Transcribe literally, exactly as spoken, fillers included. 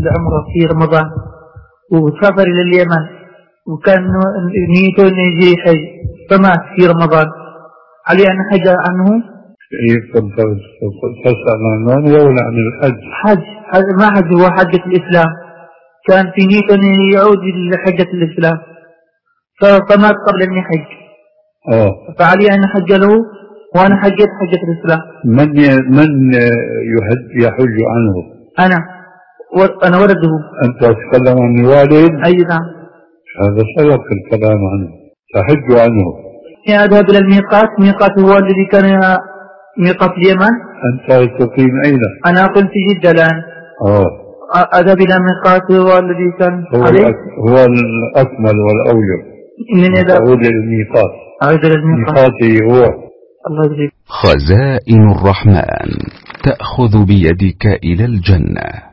العمرة في رمضان وسافر إلى اليمن وكان نيته أن يجي حج فمات في رمضان، عليه أن حج عنه؟ تسأل عن المانيا ولا عن الحج؟ حج. ما حج، هو حجة الإسلام، كان في نيته أن يعود لحجة الإسلام فمات قبل أن يحج. آه. فعليه أن حج له وأنا حجيت حجة الإسلام. من من يحج عنه؟ أنا أنا ولده. أنت تتكلم عن الوالد؟ أي نعم. هذا سبق الكلام عنه، تحج عنه. أذهب إلى الميقات، ميقات هو الذي كان ميقات اليمن. أنت تقيم أين؟ أنا أقول في جدة الآن. آه. أذهب إلى ميقات هو الذي كان هو عليه. هو الأكمل والأوجب. إنني إذا أعود إلى الميقات. أعود إلى الميقات. ميقاتي هو. الله يجزيك. خزائن الرحمن تأخذ بيدك إلى الجنة.